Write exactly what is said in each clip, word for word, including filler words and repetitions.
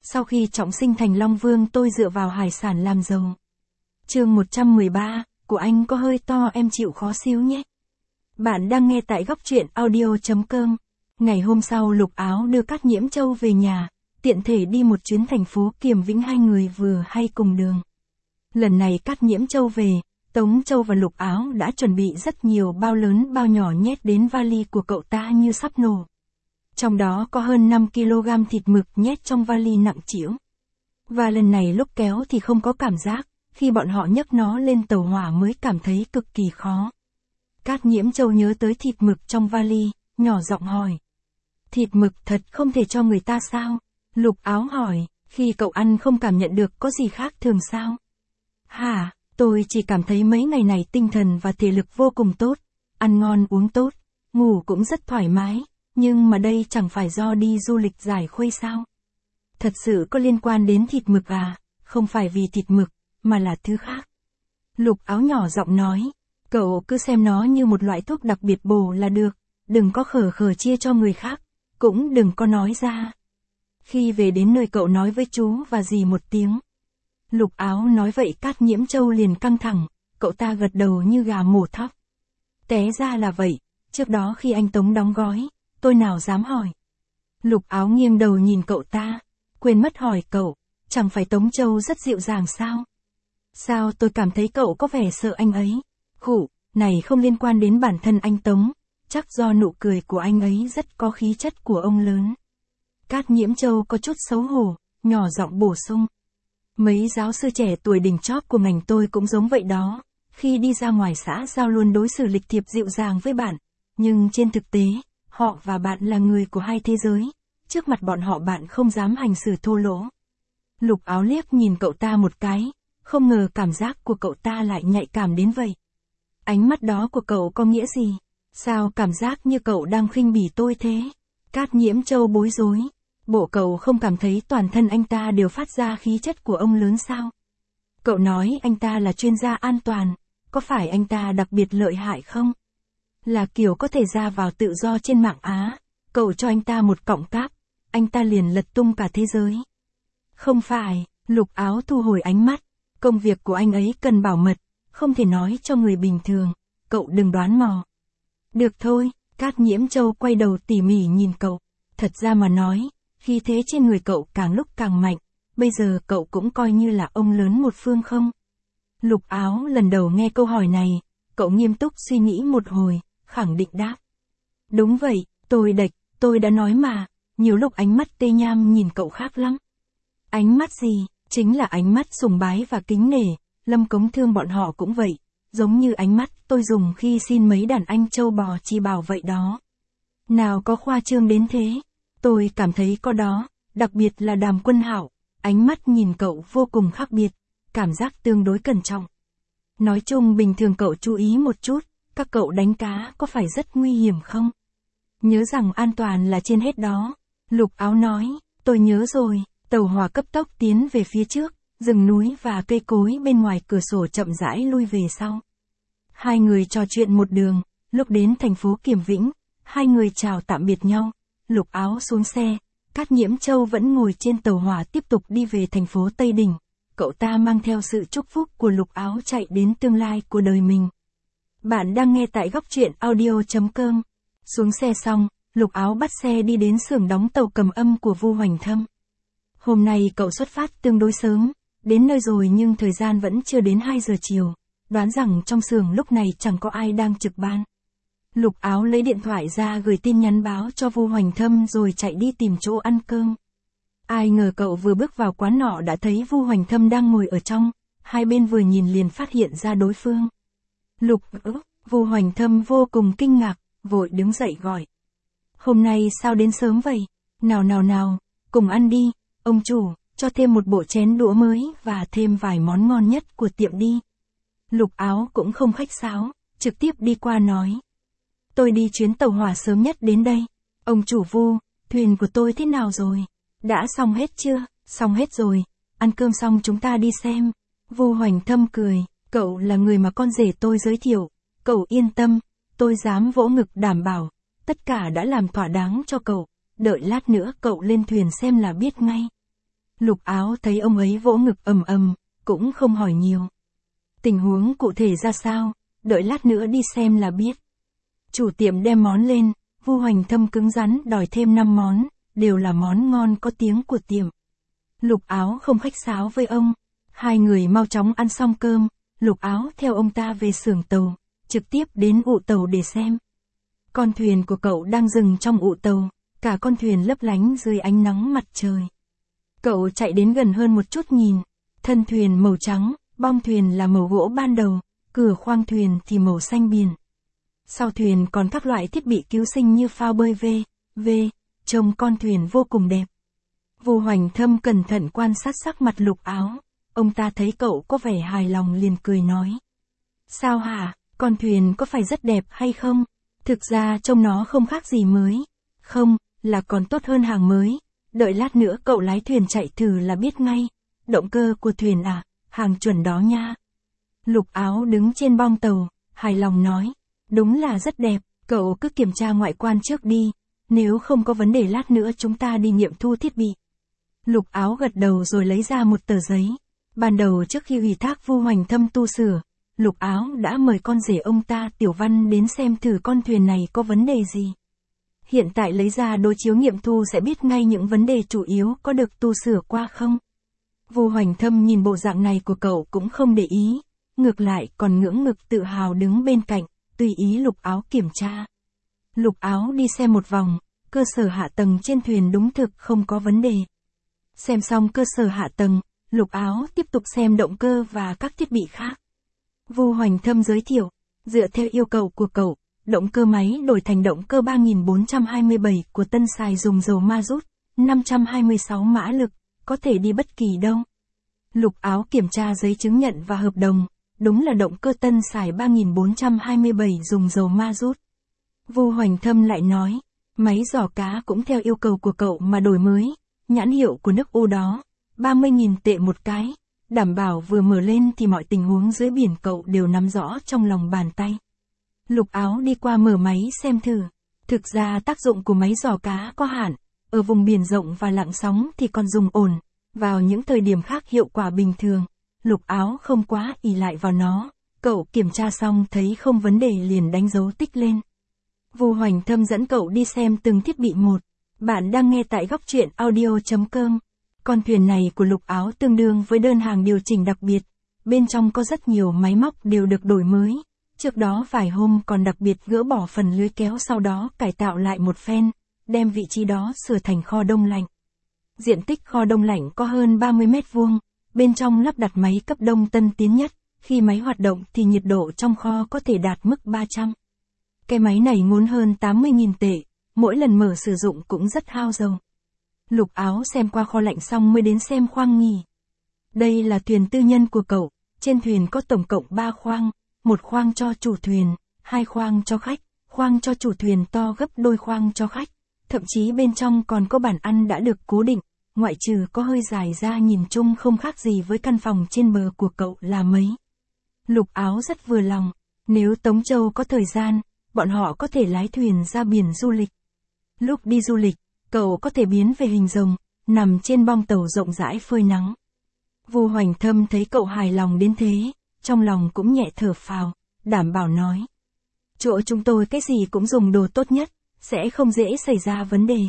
Sau khi trọng sinh thành Long Vương tôi dựa vào hải sản làm giàu. Chương một trăm mười ba, của anh có hơi to em chịu khó xíu nhé. Bạn đang nghe tại góc truyện audio.com. Ngày hôm sau Lục Áo đưa Cát Nhiễm Châu về nhà, tiện thể đi một chuyến thành phố Kiềm Vĩnh, hai người vừa hay cùng đường. Lần này Cát Nhiễm Châu về, Tống Châu và Lục Áo đã chuẩn bị rất nhiều bao lớn bao nhỏ nhét đến vali của cậu ta như sắp nổ. Trong đó có hơn năm ki lô gam thịt mực nhét trong vali nặng trĩu. Và lần này lúc kéo thì không có cảm giác, khi bọn họ nhấc nó lên tàu hỏa mới cảm thấy cực kỳ khó. Cát Nhiễm Châu nhớ tới thịt mực trong vali, nhỏ giọng hỏi. Thịt mực thật không thể cho người ta sao? Lục Áo hỏi, khi cậu ăn không cảm nhận được có gì khác thường sao? Hả, tôi chỉ cảm thấy mấy ngày này tinh thần và thể lực vô cùng tốt, ăn ngon uống tốt, ngủ cũng rất thoải mái, nhưng mà đây chẳng phải do đi du lịch giải khuây sao? Thật sự có liên quan đến thịt mực à, không phải vì thịt mực, mà là thứ khác. Lục Áo nhỏ giọng nói, cậu cứ xem nó như một loại thuốc đặc biệt bổ là được, đừng có khờ khờ chia cho người khác, cũng đừng có nói ra. Khi về đến nơi cậu nói với chú và dì một tiếng. Lục Áo nói vậy Cát Nhiễm Châu liền căng thẳng, cậu ta gật đầu như gà mổ thóc. Té ra là vậy, trước đó khi anh Tống đóng gói, tôi nào dám hỏi. Lục Áo nghiêng đầu nhìn cậu ta, quên mất hỏi cậu, chẳng phải Tống Châu rất dịu dàng sao? Sao tôi cảm thấy cậu có vẻ sợ anh ấy? Khụ, này không liên quan đến bản thân anh Tống, chắc do nụ cười của anh ấy rất có khí chất của ông lớn. Cát Nhiễm Châu có chút xấu hổ, nhỏ giọng bổ sung. Mấy giáo sư trẻ tuổi đỉnh chóp của ngành tôi cũng giống vậy đó, khi đi ra ngoài xã giao luôn đối xử lịch thiệp dịu dàng với bạn, nhưng trên thực tế, họ và bạn là người của hai thế giới, trước mặt bọn họ bạn không dám hành xử thô lỗ. Lục Áo liếc nhìn cậu ta một cái, không ngờ cảm giác của cậu ta lại nhạy cảm đến vậy. Ánh mắt đó của cậu có nghĩa gì? Sao cảm giác như cậu đang khinh bỉ tôi thế? Cát Nhiễm Châu bối rối. Bộ cậu không cảm thấy toàn thân anh ta đều phát ra khí chất của ông lớn sao? Cậu nói anh ta là chuyên gia an toàn, có phải anh ta đặc biệt lợi hại không? Là kiểu có thể ra vào tự do trên mạng Á, cậu cho anh ta một cọng cáp, anh ta liền lật tung cả thế giới. Không phải, Lục Áo thu hồi ánh mắt, công việc của anh ấy cần bảo mật, không thể nói cho người bình thường, cậu đừng đoán mò. Được thôi, Cát Nhiễm Châu quay đầu tỉ mỉ nhìn cậu, thật ra mà nói, khí thế trên người cậu càng lúc càng mạnh, bây giờ cậu cũng coi như là ông lớn một phương không? Lục Áo lần đầu nghe câu hỏi này, cậu nghiêm túc suy nghĩ một hồi, khẳng định đáp. Đúng vậy, tôi đệch, tôi đã nói mà, nhiều lúc ánh mắt Tê Nham nhìn cậu khác lắm. Ánh mắt gì? Chính là ánh mắt sùng bái và kính nể, Lâm Cống Thương bọn họ cũng vậy, giống như ánh mắt tôi dùng khi xin mấy đàn anh châu bò chi bảo vậy đó. Nào có khoa trương đến thế? Tôi cảm thấy có đó, đặc biệt là Đàm Quân Hạo, ánh mắt nhìn cậu vô cùng khác biệt, cảm giác tương đối cẩn trọng. Nói chung bình thường cậu chú ý một chút, các cậu đánh cá có phải rất nguy hiểm không? Nhớ rằng an toàn là trên hết đó. Lục Áo nói, tôi nhớ rồi, tàu hỏa cấp tốc tiến về phía trước, rừng núi và cây cối bên ngoài cửa sổ chậm rãi lui về sau. Hai người trò chuyện một đường, lúc đến thành phố Kiềm Vĩnh, hai người chào tạm biệt nhau. Lục Áo xuống xe, Cát Nhiễm Châu vẫn ngồi trên tàu hỏa tiếp tục đi về thành phố Tây Đỉnh. Cậu ta mang theo sự chúc phúc của Lục Áo chạy đến tương lai của đời mình. Bạn đang nghe tại góc truyện audio.com. Xuống xe xong, Lục Áo bắt xe đi đến xưởng đóng tàu Cầm Âm của Vu Hoành Thâm. Hôm nay cậu xuất phát tương đối sớm, đến nơi rồi nhưng thời gian vẫn chưa đến hai giờ chiều, đoán rằng trong xưởng lúc này chẳng có ai đang trực ban. Lục Áo lấy điện thoại ra gửi tin nhắn báo cho Vu Hoành Thâm rồi chạy đi tìm chỗ ăn cơm. Ai ngờ cậu vừa bước vào quán nọ đã thấy Vu Hoành Thâm đang ngồi ở trong, hai bên vừa nhìn liền phát hiện ra đối phương. Lục ứ, Vu Hoành Thâm vô cùng kinh ngạc, vội đứng dậy gọi. Hôm nay sao đến sớm vậy? Nào nào nào, cùng ăn đi, ông chủ, cho thêm một bộ chén đũa mới và thêm vài món ngon nhất của tiệm đi. Lục Áo cũng không khách sáo, trực tiếp đi qua nói. Tôi đi chuyến tàu hỏa sớm nhất đến đây. Ông chủ Vu, thuyền của tôi thế nào rồi? Đã xong hết chưa? Xong hết rồi, ăn cơm xong chúng ta đi xem. Vu Hoành Thâm cười, cậu là người mà con rể tôi giới thiệu, cậu yên tâm, tôi dám vỗ ngực đảm bảo, tất cả đã làm thỏa đáng cho cậu, đợi lát nữa cậu lên thuyền xem là biết ngay. Lục Áo thấy ông ấy vỗ ngực ầm ầm, cũng không hỏi nhiều. Tình huống cụ thể ra sao, đợi lát nữa đi xem là biết. Chủ tiệm đem món lên, Vu Hoành Thâm cứng rắn đòi thêm năm món, đều là món ngon có tiếng của tiệm. Lục Áo không khách sáo với ông, hai người mau chóng ăn xong cơm, Lục Áo theo ông ta về xưởng tàu, trực tiếp đến ụ tàu để xem. Con thuyền của cậu đang dừng trong ụ tàu, cả con thuyền lấp lánh dưới ánh nắng mặt trời. Cậu chạy đến gần hơn một chút nhìn, thân thuyền màu trắng, bong thuyền là màu gỗ ban đầu, cửa khoang thuyền thì màu xanh biển. Sau thuyền còn các loại thiết bị cứu sinh như phao bơi V, V, trông con thuyền vô cùng đẹp. Vu Hoành Thâm cẩn thận quan sát sắc mặt Lục Áo, ông ta thấy cậu có vẻ hài lòng liền cười nói. Sao hả, con thuyền có phải rất đẹp hay không? Thực ra trông nó không khác gì mới. Không, là còn tốt hơn hàng mới. Đợi lát nữa cậu lái thuyền chạy thử là biết ngay. Động cơ của thuyền à, hàng chuẩn đó nha. Lục Áo đứng trên bong tàu, hài lòng nói. Đúng là rất đẹp, cậu cứ kiểm tra ngoại quan trước đi. Nếu không có vấn đề lát nữa chúng ta đi nghiệm thu thiết bị. Lục Áo gật đầu rồi lấy ra một tờ giấy. Ban đầu trước khi ủy thác Vu Hoành Thâm tu sửa, Lục Áo đã mời con rể ông ta Tiểu Văn đến xem thử con thuyền này có vấn đề gì. Hiện tại lấy ra đối chiếu nghiệm thu sẽ biết ngay những vấn đề chủ yếu có được tu sửa qua không. Vu Hoành Thâm nhìn bộ dạng này của cậu cũng không để ý, ngược lại còn ngưỡng ngực tự hào đứng bên cạnh, tùy ý Lục Áo kiểm tra. Lục Áo đi xem một vòng, cơ sở hạ tầng trên thuyền đúng thực không có vấn đề. Xem xong cơ sở hạ tầng, Lục Áo tiếp tục xem động cơ và các thiết bị khác. Vu Hoành Thâm giới thiệu, dựa theo yêu cầu của cậu, động cơ máy đổi thành động cơ ba nghìn bốn trăm hai mươi bảy của Tân Sài dùng dầu ma rút, năm trăm hai mươi sáu mã lực, có thể đi bất kỳ đâu. Lục Áo kiểm tra giấy chứng nhận và hợp đồng, đúng là động cơ Tân Sài ba nghìn bốn trăm hai mươi bảy dùng dầu ma rút. Vu Hoành Thâm lại nói, máy giỏ cá cũng theo yêu cầu của cậu mà đổi mới, nhãn hiệu của nước U đó, ba mươi nghìn tệ một cái, đảm bảo vừa mở lên thì mọi tình huống dưới biển cậu đều nắm rõ trong lòng bàn tay. Lục Áo đi qua mở máy xem thử, thực ra tác dụng của máy giỏ cá có hạn, ở vùng biển rộng và lặng sóng thì còn dùng ổn, vào những thời điểm khác hiệu quả bình thường. Lục Áo không quá ỷ lại vào nó, cậu kiểm tra xong thấy không vấn đề liền đánh dấu tích lên. Vu Hoành Thâm dẫn cậu đi xem từng thiết bị một. Bạn đang nghe tại góc truyện audio chấm com. Con thuyền này của Lục Áo tương đương với đơn hàng điều chỉnh đặc biệt. Bên trong có rất nhiều máy móc đều được đổi mới. Trước đó vài hôm còn đặc biệt gỡ bỏ phần lưới kéo sau đó cải tạo lại một phen, đem vị trí đó sửa thành kho đông lạnh. Diện tích kho đông lạnh có hơn ba mươi mét vuông, bên trong lắp đặt máy cấp đông tân tiến nhất, khi máy hoạt động thì nhiệt độ trong kho có thể đạt mức ba trăm. Cái máy này ngốn hơn tám mươi nghìn tệ, mỗi lần mở sử dụng cũng rất hao dầu. Lục Áo xem qua kho lạnh xong mới đến xem khoang nghỉ. Đây là thuyền tư nhân của cậu, trên thuyền có tổng cộng ba khoang, một khoang cho chủ thuyền, hai khoang cho khách, khoang cho chủ thuyền to gấp đôi khoang cho khách, thậm chí bên trong còn có bàn ăn đã được cố định, ngoại trừ có hơi dài ra nhìn chung không khác gì với căn phòng trên bờ của cậu là mấy. Lục Áo rất vừa lòng, nếu Tống Châu có thời gian, bọn họ có thể lái thuyền ra biển du lịch. Lúc đi du lịch, cậu có thể biến về hình rồng, nằm trên bong tàu rộng rãi phơi nắng. Vu Hoành Thâm thấy cậu hài lòng đến thế, trong lòng cũng nhẹ thở phào, đảm bảo nói. Chỗ chúng tôi cái gì cũng dùng đồ tốt nhất, sẽ không dễ xảy ra vấn đề.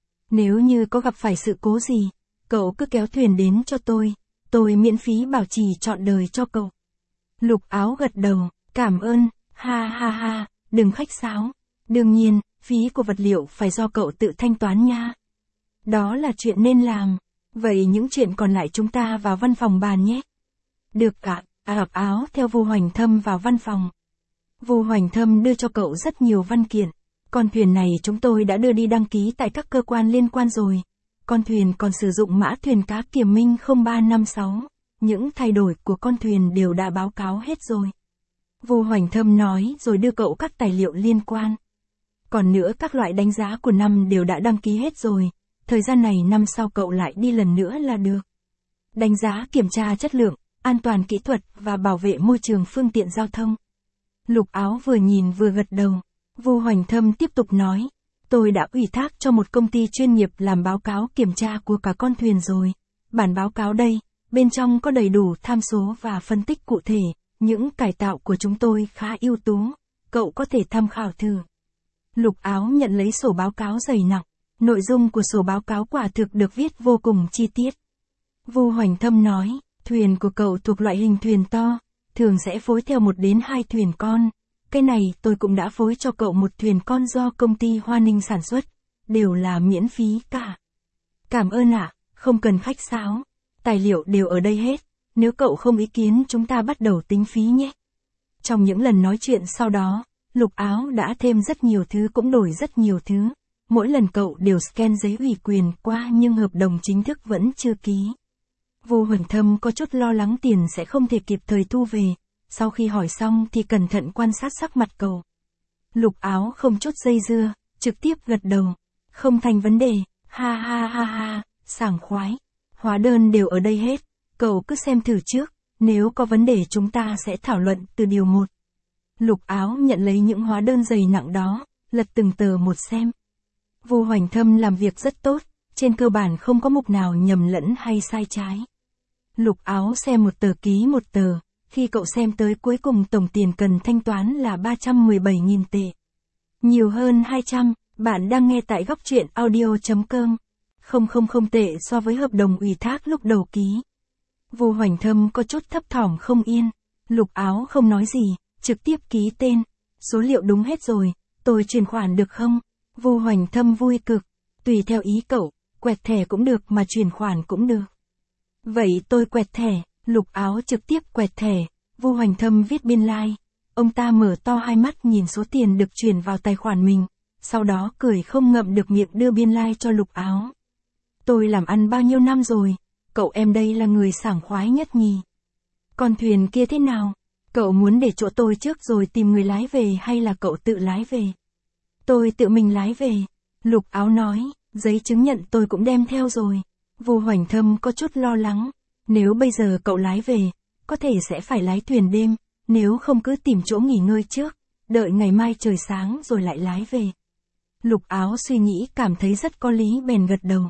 Nếu như có gặp phải sự cố gì, cậu cứ kéo thuyền đến cho tôi, tôi miễn phí bảo trì trọn đời cho cậu. Lục Áo gật đầu, cảm ơn, ha ha ha, đừng khách sáo. Đương nhiên, phí của vật liệu phải do cậu tự thanh toán nha. Đó là chuyện nên làm. Vậy những chuyện còn lại chúng ta vào văn phòng bàn nhé. Được ạ, Lục Áo theo Vu Hoành Thâm vào văn phòng. Vu Hoành Thâm đưa cho cậu rất nhiều văn kiện. Con thuyền này chúng tôi đã đưa đi đăng ký tại các cơ quan liên quan rồi. Con thuyền còn sử dụng mã thuyền cá Kiểm Minh không ba năm sáu. Những thay đổi của con thuyền đều đã báo cáo hết rồi. Vu Hoành Thâm nói rồi đưa cậu các tài liệu liên quan. Còn nữa các loại đánh giá của năm đều đã đăng ký hết rồi. Thời gian này năm sau cậu lại đi lần nữa là được. Đánh giá kiểm tra chất lượng, an toàn kỹ thuật và bảo vệ môi trường phương tiện giao thông. Lục Áo vừa nhìn vừa gật đầu. Vu Hoành Thâm tiếp tục nói. Tôi đã ủy thác cho một công ty chuyên nghiệp làm báo cáo kiểm tra của cả con thuyền rồi. bản báo cáo đây, bên trong có đầy đủ tham số và phân tích cụ thể, những cải tạo của chúng tôi khá ưu tú, cậu có thể tham khảo thử. Lục Áo nhận lấy sổ báo cáo dày nặng, nội dung của sổ báo cáo quả thực được viết vô cùng chi tiết. Vu Hoành Thâm nói, thuyền của cậu thuộc loại hình thuyền to, thường sẽ phối theo một đến hai thuyền con. Cái này tôi cũng đã phối cho cậu một thuyền con do công ty Hoa Ninh sản xuất, đều là miễn phí cả. Cảm ơn ạ, không cần khách sáo, tài liệu đều ở đây hết, nếu cậu không ý kiến chúng ta bắt đầu tính phí nhé. Trong những lần nói chuyện sau đó, Lục Áo đã thêm rất nhiều thứ cũng đổi rất nhiều thứ, mỗi lần cậu đều scan giấy ủy quyền qua nhưng hợp đồng chính thức vẫn chưa ký. Vu Hoành Thâm có chút lo lắng tiền sẽ không thể kịp thời thu về, sau khi hỏi xong thì cẩn thận quan sát sắc mặt cậu. Lục Áo không chút dây dưa, trực tiếp gật đầu, không thành vấn đề, ha ha ha ha, sảng khoái, hóa đơn đều ở đây hết, cậu cứ xem thử trước, nếu có vấn đề chúng ta sẽ thảo luận từ điều một. Lục Áo nhận lấy những hóa đơn dày nặng đó, lật từng tờ một xem. Vu Hoành Thâm làm việc rất tốt, trên cơ bản không có mục nào nhầm lẫn hay sai trái. Lục Áo xem một tờ ký một tờ, khi cậu xem tới cuối cùng tổng tiền cần thanh toán là ba trăm mười bảy nghìn tệ. Nhiều hơn hai trăm, bạn đang nghe tại góc truyện audio chấm com. Không không không tệ so với hợp đồng ủy thác lúc đầu ký. Vu Hoành Thâm có chút thấp thỏm không yên, Lục Áo không nói gì, trực tiếp ký tên. Số liệu đúng hết rồi, tôi chuyển khoản được không? Vu Hoành Thâm vui cực, tùy theo ý cậu, quẹt thẻ cũng được mà chuyển khoản cũng được. Vậy tôi quẹt thẻ, Lục Áo trực tiếp quẹt thẻ, Vu Hoành Thâm viết biên lai. Ông ta mở to hai mắt nhìn số tiền được chuyển vào tài khoản mình, sau đó cười không ngậm được miệng đưa biên lai cho Lục Áo. Tôi làm ăn bao nhiêu năm rồi, cậu em đây là người sảng khoái nhất nhỉ. Con thuyền kia thế nào? Cậu muốn để chỗ tôi trước rồi tìm người lái về hay là cậu tự lái về? Tôi tự mình lái về. Lục Áo nói, giấy chứng nhận tôi cũng đem theo rồi. Vu Hoành Thâm có chút lo lắng, nếu bây giờ cậu lái về, có thể sẽ phải lái thuyền đêm, nếu không cứ tìm chỗ nghỉ ngơi trước, đợi ngày mai trời sáng rồi lại lái về. Lục Áo suy nghĩ cảm thấy rất có lý bèn gật đầu.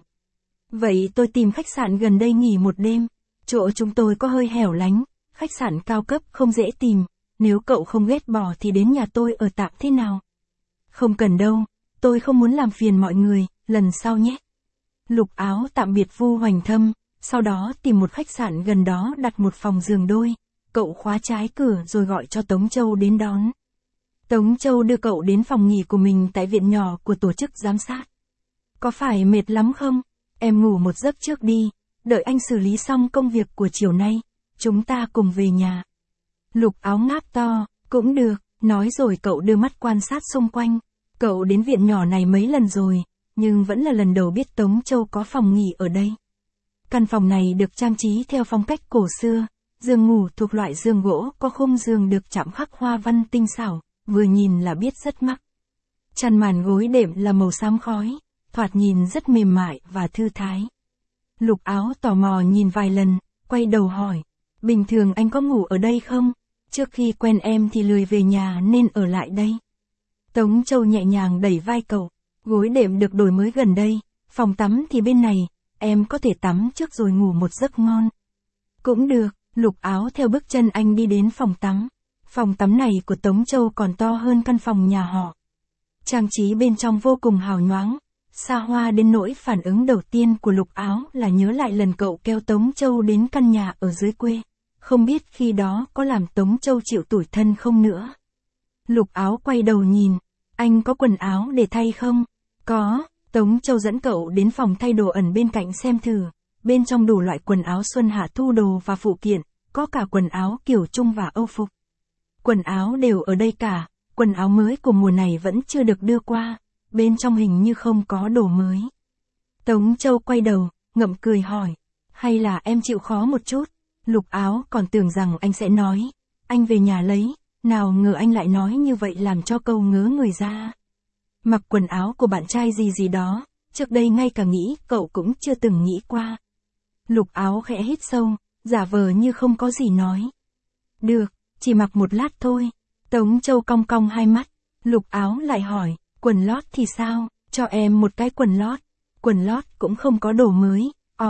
Vậy tôi tìm khách sạn gần đây nghỉ một đêm, chỗ chúng tôi có hơi hẻo lánh, khách sạn cao cấp không dễ tìm, nếu cậu không ghét bỏ thì đến nhà tôi ở tạm thế nào? Không cần đâu, tôi không muốn làm phiền mọi người, lần sau nhé. Lục Áo tạm biệt Vu Hoành Thâm, sau đó tìm một khách sạn gần đó đặt một phòng giường đôi, cậu khóa trái cửa rồi gọi cho Tống Châu đến đón. Tống Châu đưa cậu đến phòng nghỉ của mình tại viện nhỏ của tổ chức giám sát. Có phải mệt lắm không? Em ngủ một giấc trước đi, đợi anh xử lý xong công việc của chiều nay, chúng ta cùng về nhà. Lục Áo ngáp to, cũng được, nói rồi cậu đưa mắt quan sát xung quanh. Cậu đến viện nhỏ này mấy lần rồi, nhưng vẫn là lần đầu biết Tống Châu có phòng nghỉ ở đây. Căn phòng này được trang trí theo phong cách cổ xưa, giường ngủ thuộc loại giường gỗ có khung giường được chạm khắc hoa văn tinh xảo, vừa nhìn là biết rất mắc. Chăn màn gối đệm là màu xám khói, thoạt nhìn rất mềm mại và thư thái. Lục Áo tò mò nhìn vài lần, quay đầu hỏi, bình thường anh có ngủ ở đây không? Trước khi quen em thì lười về nhà nên ở lại đây. Tống Châu nhẹ nhàng đẩy vai cậu, gối đệm được đổi mới gần đây, phòng tắm thì bên này, em có thể tắm trước rồi ngủ một giấc ngon. Cũng được, Lục Áo theo bước chân anh đi đến phòng tắm. Phòng tắm này của Tống Châu còn to hơn căn phòng nhà họ. Trang trí bên trong vô cùng hào nhoáng, xa hoa đến nỗi phản ứng đầu tiên của Lục Áo là nhớ lại lần cậu kéo Tống Châu đến căn nhà ở dưới quê. Không biết khi đó có làm Tống Châu chịu tủi thân không nữa. Lục Áo quay đầu nhìn, anh có quần áo để thay không? Có, Tống Châu dẫn cậu đến phòng thay đồ ẩn bên cạnh xem thử. Bên trong đủ loại quần áo xuân hạ thu đồ và phụ kiện, có cả quần áo kiểu Trung và Âu phục. Quần áo đều ở đây cả, quần áo mới của mùa này vẫn chưa được đưa qua, bên trong hình như không có đồ mới. Tống Châu quay đầu, ngậm cười hỏi, hay là em chịu khó một chút? Lục Áo còn tưởng rằng anh sẽ nói, anh về nhà lấy, nào ngờ anh lại nói như vậy làm cho câu ngớ người ra. Mặc quần áo của bạn trai gì gì đó, trước đây ngay cả nghĩ cậu cũng chưa từng nghĩ qua. Lục Áo khẽ hít sâu, giả vờ như không có gì nói. Được, chỉ mặc một lát thôi. Tống Châu cong cong hai mắt, Lục Áo lại hỏi, quần lót thì sao, cho em một cái quần lót. Quần lót cũng không có đồ mới, ò,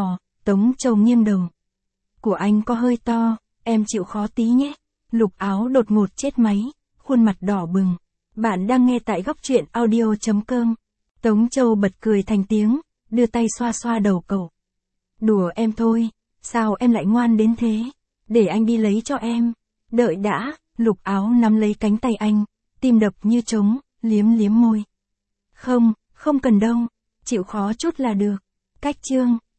Tống Châu nghiêng đầu. Của anh có hơi to, em chịu khó tí nhé. Lục Áo đột ngột chết máy, khuôn mặt đỏ bừng. Bạn đang nghe tại góc truyện audio chấm com. Tống Châu bật cười thành tiếng, đưa tay xoa xoa đầu cậu. Đùa em thôi, sao em lại ngoan đến thế? Để anh đi lấy cho em. Đợi đã, Lục Áo nắm lấy cánh tay anh, tim đập như trống, liếm liếm môi. Không, không cần đâu, chịu khó chút là được. Cách chương.